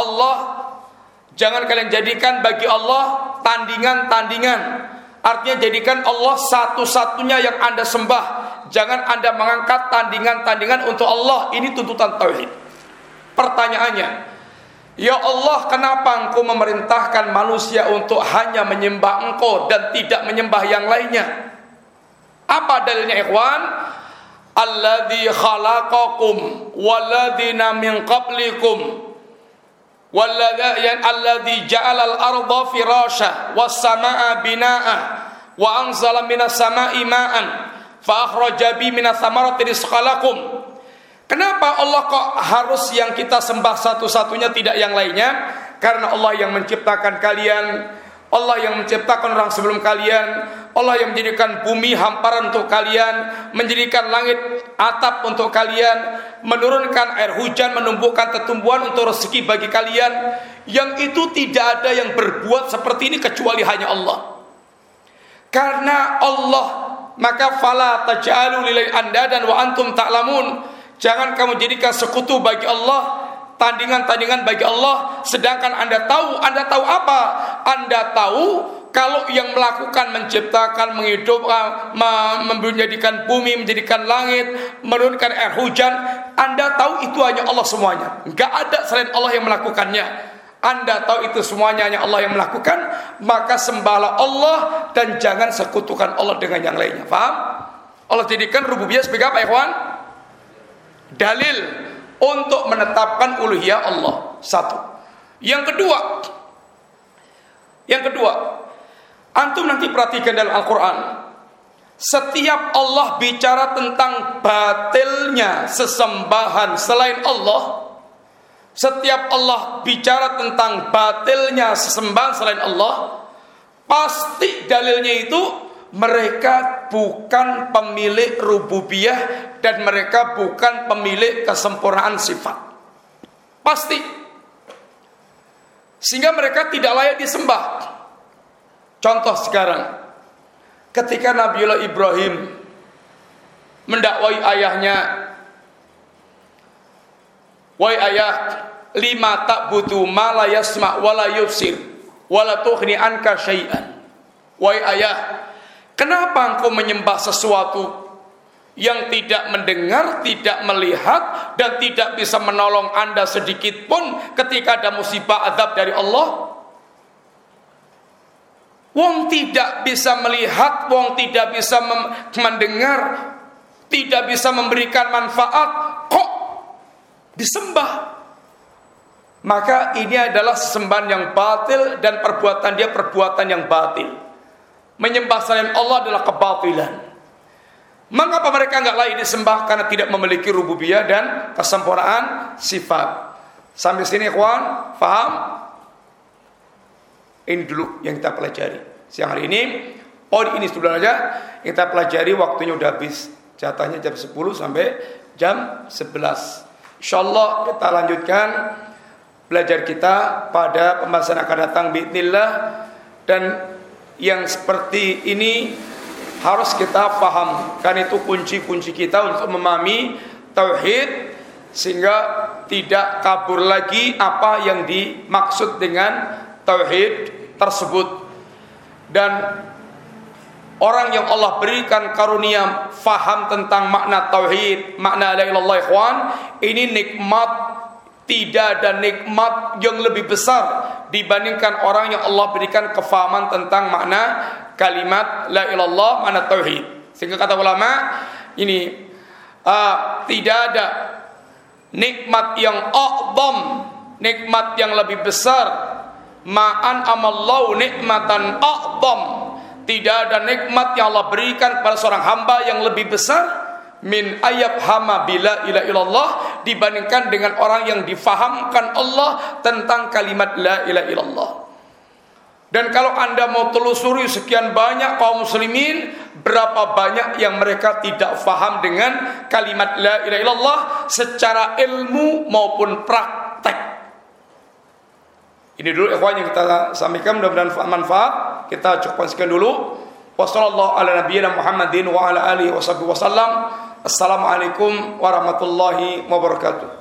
bagi Allah tandingan-tandingan. Artinya jadikan Allah satu-satunya yang Anda sembah. Jangan Anda mengangkat tandingan-tandingan untuk Allah. Ini tuntutan tauhid. Pertanyaannya, ya Allah, kenapa Engkau memerintahkan manusia untuk hanya menyembah Engkau dan tidak menyembah yang lainnya? Apa dalilnya ikhwan? Alladzi khalaqakum walladzina min qablikum alladzi ja'alal arda firasha was samaa binaa wa anzala minas samaa'i ma'an fa akhraja bi minas samarati rizqan lakum. Kenapa Allah kok harus yang kita sembah satu-satunya, tidak yang lainnya? Karena Allah yang menciptakan kalian, Allah yang menciptakan orang sebelum kalian, Allah yang menjadikan bumi hamparan untuk kalian, menjadikan langit atap untuk kalian, menurunkan air hujan, menumbuhkan tumbuhan untuk rezeki bagi kalian. Yang itu tidak ada yang berbuat seperti ini kecuali hanya Allah. Karena Allah, maka fala taj'alu lillahi andadan wa antum ta'lamun. Jangan kamu jadikan sekutu bagi Allah, tandingan-tandingan bagi Allah, sedangkan Anda tahu apa? Anda tahu kalau yang melakukan, menciptakan, menghidupkan, menjadikan bumi, menjadikan langit, menurunkan air hujan, Anda tahu itu hanya Allah semuanya. Enggak ada selain Allah yang melakukannya. Anda tahu itu semuanya hanya Allah yang melakukan, maka sembahlah Allah dan jangan sekutukan Allah dengan yang lainnya. Paham? Allah jadikan rububiyah sebagai apa, ikhwan? Dalil untuk menetapkan uluhiyah Allah. Satu. Yang kedua, antum nanti perhatikan dalam Al-Quran, setiap Allah bicara tentang batilnya sesembahan selain Allah, setiap Allah bicara tentang batilnya sesembahan selain Allah, pasti dalilnya itu mereka bukan pemilik rububiyah dan mereka bukan pemilik kesempurnaan sifat. Pasti. Sehingga mereka tidak layak disembah. Contoh sekarang, ketika Nabiullah Ibrahim mendakwai ayahnya, wahai ayah, lima ta'budu ma la yasma' wa la yubsir wa la tughni anka syai'an. Wahai ayah, kenapa engkau menyembah sesuatu yang tidak mendengar, tidak melihat, dan tidak bisa menolong Anda sedikit pun ketika ada musibah azab dari Allah? Wong tidak bisa melihat, wong tidak bisa mendengar, tidak bisa memberikan manfaat, kok disembah? Maka ini adalah sesembahan yang batil dan perbuatan dia perbuatan yang batil. Menyembah selain Allah adalah kebatilan. Mengapa mereka enggak layak disembah? Karena tidak memiliki rububiyah dan kesempurnaan sifat. Sampai sini ikhwan, paham? Ini dulu yang kita pelajari. siang hari ini. Poin ini sudah aja kita pelajari, waktunya udah habis. Jatahnya jam 10 sampai jam 11. Insyaallah kita lanjutkan belajar kita pada pembahasan akan datang biidznillah. Dan yang seperti ini harus kita paham, kan itu kunci-kunci kita untuk memahami tauhid, sehingga tidak kabur lagi apa yang dimaksud dengan tauhid tersebut. Dan orang yang Allah berikan karunia faham tentang makna tauhid, makna la ilaha illallah, ikhwan, ini nikmat. Tidak ada nikmat yang lebih besar dibandingkan orang yang Allah berikan kefahaman tentang makna kalimat la ilaha illallah, makna tauhid. Sehingga kata ulama ini tidak ada nikmat yang a'zam, nikmat yang lebih besar, ma'an amallahu nikmatan a'zam. Tidak ada nikmat yang Allah berikan kepada seorang hamba yang lebih besar min ayabhama bila ilaha illallah, dibandingkan dengan orang yang difahamkan Allah tentang kalimat la ilaha illallah. Dan kalau Anda mau telusuri sekian banyak kaum muslimin, berapa banyak yang mereka tidak faham dengan kalimat la ilaha illallah secara ilmu maupun praktek. Ini dulu ikhwan yang kita sampaikan, mudah-mudahan manfaat. Kita cukupkan sekian dulu. Wassallallahu ala nabiyyina Muhammadin wa ala alihi wasallam. Assalamualaikum warahmatullahi wabarakatuh.